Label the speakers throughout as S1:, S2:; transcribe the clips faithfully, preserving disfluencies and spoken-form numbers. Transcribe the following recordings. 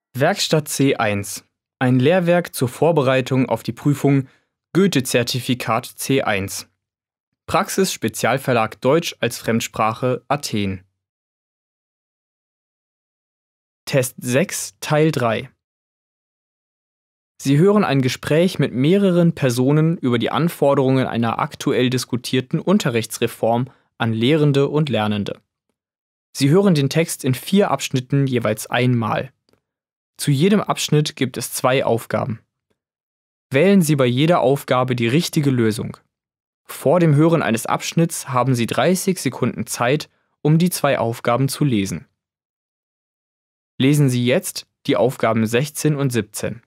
S1: Werkstatt C eins. Ein Lehrwerk zur Vorbereitung auf die Prüfung Goethe-Zertifikat C eins. Praxis Spezialverlag Deutsch als Fremdsprache Athen. Test sechs Teil drei. Sie hören ein Gespräch mit mehreren Personen über die Anforderungen einer aktuell diskutierten Unterrichtsreform an Lehrende und Lernende. Sie hören den Text in vier Abschnitten jeweils einmal. Zu jedem Abschnitt gibt es zwei Aufgaben. Wählen Sie bei jeder Aufgabe die richtige Lösung. Vor dem Hören eines Abschnitts haben Sie dreißig Sekunden Zeit, um die zwei Aufgaben zu lesen. Lesen Sie jetzt die Aufgaben sechzehn und siebzehn.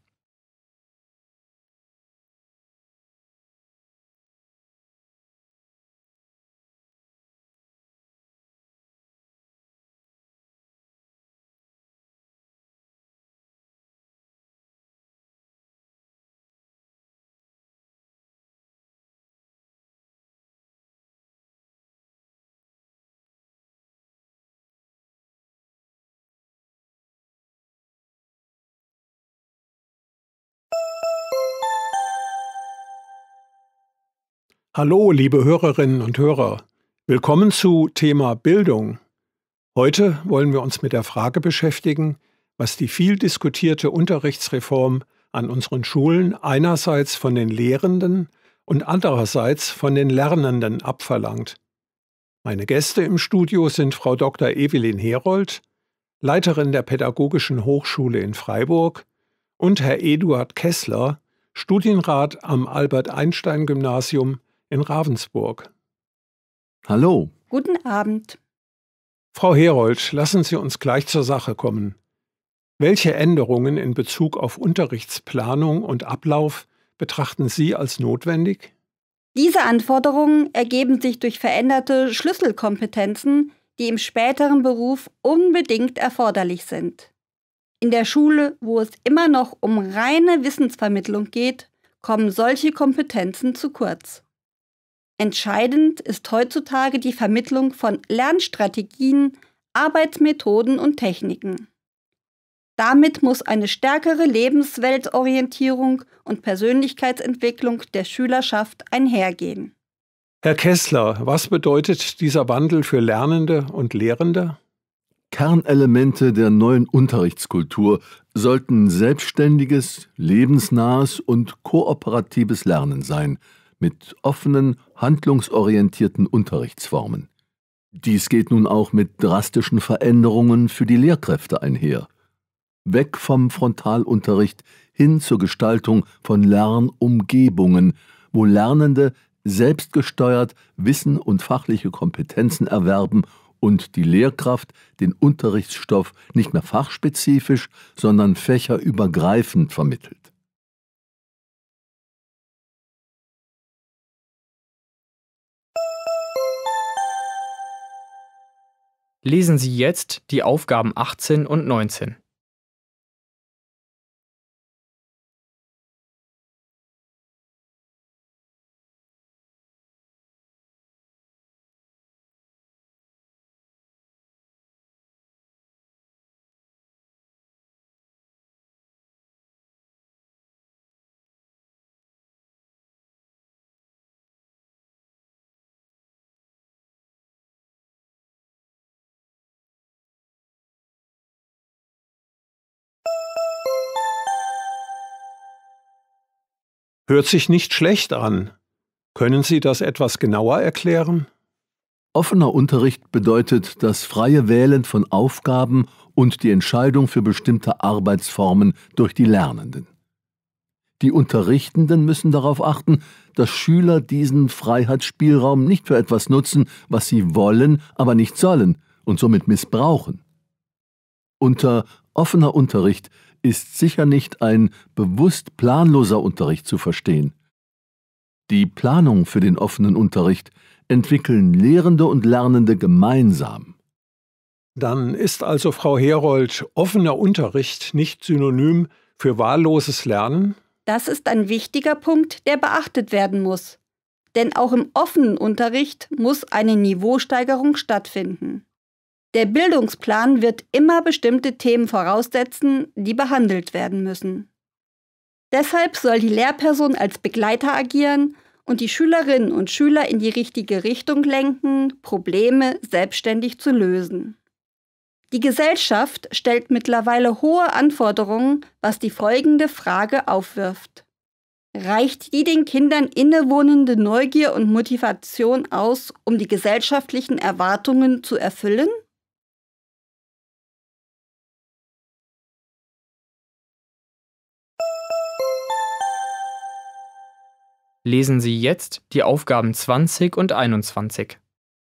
S2: Hallo, liebe Hörerinnen und Hörer. Willkommen zu Thema Bildung. Heute wollen wir uns mit der Frage beschäftigen, was die viel diskutierte Unterrichtsreform an unseren Schulen einerseits von den Lehrenden und andererseits von den Lernenden abverlangt. Meine Gäste im Studio sind Frau Doktor Evelyn Herold, Leiterin der Pädagogischen Hochschule in Freiburg, und Herr Eduard Kessler, Studienrat am Albert-Einstein-Gymnasium in Ravensburg.
S3: Hallo.
S4: Guten Abend.
S2: Frau Herold, lassen Sie uns gleich zur Sache kommen. Welche Änderungen in Bezug auf Unterrichtsplanung und Ablauf betrachten Sie als notwendig?
S4: Diese Anforderungen ergeben sich durch veränderte Schlüsselkompetenzen, die im späteren Beruf unbedingt erforderlich sind. In der Schule, wo es immer noch um reine Wissensvermittlung geht, kommen solche Kompetenzen zu kurz. Entscheidend ist heutzutage die Vermittlung von Lernstrategien, Arbeitsmethoden und Techniken. Damit muss eine stärkere Lebensweltorientierung und Persönlichkeitsentwicklung der Schülerschaft einhergehen.
S2: Herr Kessler, was bedeutet dieser Wandel für Lernende und Lehrende?
S3: Kernelemente der neuen Unterrichtskultur sollten selbstständiges, lebensnahes und kooperatives Lernen sein, mit offenen, handlungsorientierten Unterrichtsformen. Dies geht nun auch mit drastischen Veränderungen für die Lehrkräfte einher. Weg vom Frontalunterricht hin zur Gestaltung von Lernumgebungen, wo Lernende selbstgesteuert Wissen und fachliche Kompetenzen erwerben und die Lehrkraft den Unterrichtsstoff nicht mehr fachspezifisch, sondern fächerübergreifend vermittelt.
S1: Lesen Sie jetzt die Aufgaben achtzehn und neunzehn.
S2: Hört sich nicht schlecht an. Können Sie das etwas genauer erklären?
S3: Offener Unterricht bedeutet das freie Wählen von Aufgaben und die Entscheidung für bestimmte Arbeitsformen durch die Lernenden. Die Unterrichtenden müssen darauf achten, dass Schüler diesen Freiheitsspielraum nicht für etwas nutzen, was sie wollen, aber nicht sollen und somit missbrauchen. Unter offener Unterricht ist sicher nicht ein bewusst planloser Unterricht zu verstehen. Die Planung für den offenen Unterricht entwickeln Lehrende und Lernende gemeinsam.
S2: Dann ist also, Frau Herold, offener Unterricht nicht synonym für wahlloses Lernen?
S4: Das ist ein wichtiger Punkt, der beachtet werden muss. Denn auch im offenen Unterricht muss eine Niveausteigerung stattfinden. Der Bildungsplan wird immer bestimmte Themen voraussetzen, die behandelt werden müssen. Deshalb soll die Lehrperson als Begleiter agieren und die Schülerinnen und Schüler in die richtige Richtung lenken, Probleme selbstständig zu lösen. Die Gesellschaft stellt mittlerweile hohe Anforderungen, was die folgende Frage aufwirft. Reicht die den Kindern innewohnende Neugier und Motivation aus, um die gesellschaftlichen Erwartungen zu erfüllen?
S1: Lesen Sie jetzt die Aufgaben zwanzig und einundzwanzig.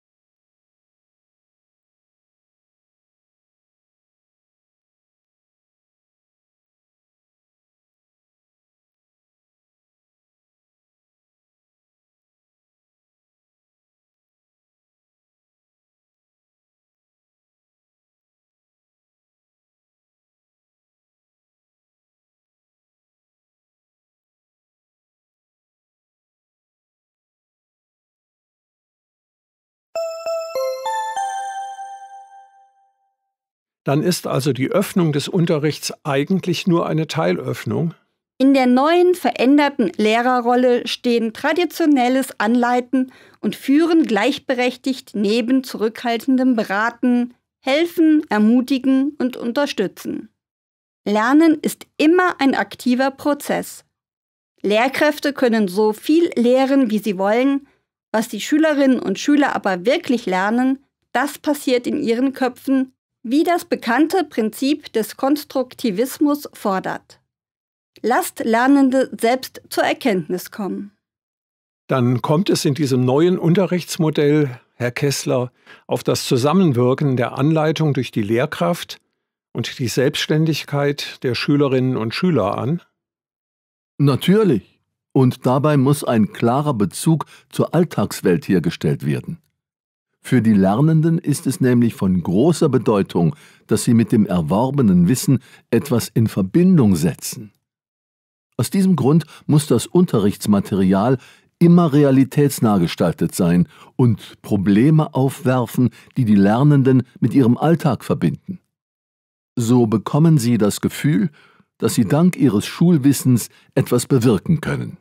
S2: Dann ist also die Öffnung des Unterrichts eigentlich nur eine Teilöffnung?
S4: In der neuen, veränderten Lehrerrolle stehen traditionelles Anleiten und Führen gleichberechtigt neben zurückhaltendem Beraten, Helfen, Ermutigen und Unterstützen. Lernen ist immer ein aktiver Prozess. Lehrkräfte können so viel lehren, wie sie wollen, was die Schülerinnen und Schüler aber wirklich lernen, das passiert in ihren Köpfen, wie das bekannte Prinzip des Konstruktivismus fordert. Lasst Lernende selbst zur Erkenntnis kommen.
S2: Dann kommt es in diesem neuen Unterrichtsmodell, Herr Kessler, auf das Zusammenwirken der Anleitung durch die Lehrkraft und die Selbstständigkeit der Schülerinnen und Schüler an?
S3: Natürlich. Und dabei muss ein klarer Bezug zur Alltagswelt hergestellt werden. Für die Lernenden ist es nämlich von großer Bedeutung, dass sie mit dem erworbenen Wissen etwas in Verbindung setzen. Aus diesem Grund muss das Unterrichtsmaterial immer realitätsnah gestaltet sein und Probleme aufwerfen, die die Lernenden mit ihrem Alltag verbinden. So bekommen sie das Gefühl, dass sie dank ihres Schulwissens etwas bewirken können.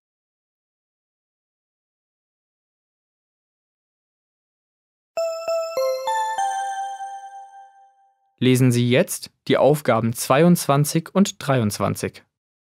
S1: Lesen Sie jetzt die Aufgaben zweiundzwanzig und dreiundzwanzig.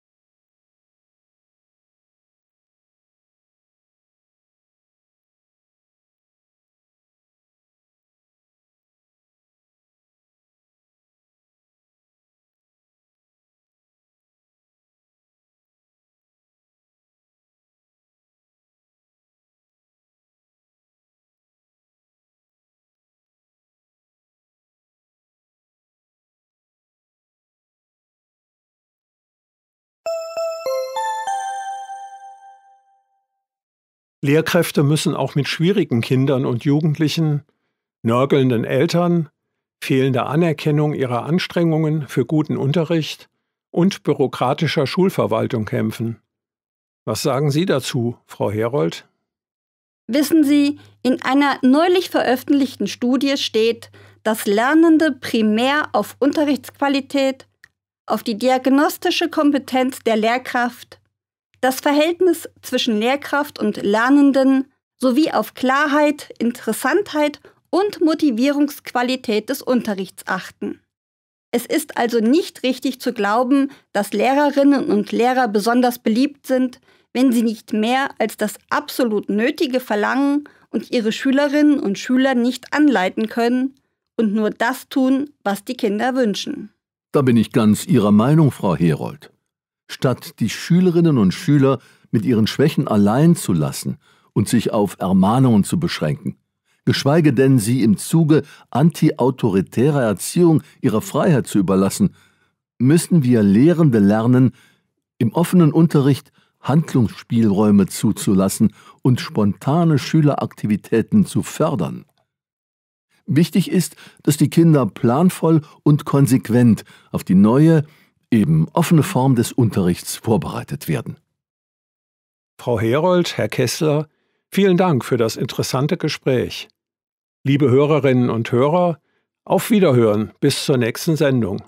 S2: Lehrkräfte müssen auch mit schwierigen Kindern und Jugendlichen, nörgelnden Eltern, fehlender Anerkennung ihrer Anstrengungen für guten Unterricht und bürokratischer Schulverwaltung kämpfen. Was sagen Sie dazu, Frau Herold?
S4: Wissen Sie, in einer neulich veröffentlichten Studie steht, dass Lernende primär auf Unterrichtsqualität, auf die diagnostische Kompetenz der Lehrkraft, das Verhältnis zwischen Lehrkraft und Lernenden sowie auf Klarheit, Interessantheit und Motivierungsqualität des Unterrichts achten. Es ist also nicht richtig zu glauben, dass Lehrerinnen und Lehrer besonders beliebt sind, wenn sie nicht mehr als das absolut Nötige verlangen und ihre Schülerinnen und Schüler nicht anleiten können und nur das tun, was die Kinder wünschen.
S3: Da bin ich ganz Ihrer Meinung, Frau Herold. Statt die Schülerinnen und Schüler mit ihren Schwächen allein zu lassen und sich auf Ermahnungen zu beschränken, geschweige denn sie im Zuge antiautoritärer Erziehung ihrer Freiheit zu überlassen, müssen wir Lehrende lernen, im offenen Unterricht Handlungsspielräume zuzulassen und spontane Schüleraktivitäten zu fördern. Wichtig ist, dass die Kinder planvoll und konsequent auf die neue, eben offene Form des Unterrichts vorbereitet werden.
S2: Frau Herold, Herr Kessler, vielen Dank für das interessante Gespräch. Liebe Hörerinnen und Hörer, Auf Wiederhören, bis zur nächsten Sendung.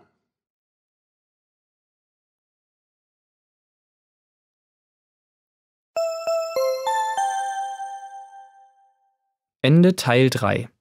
S1: Ende Teil drei.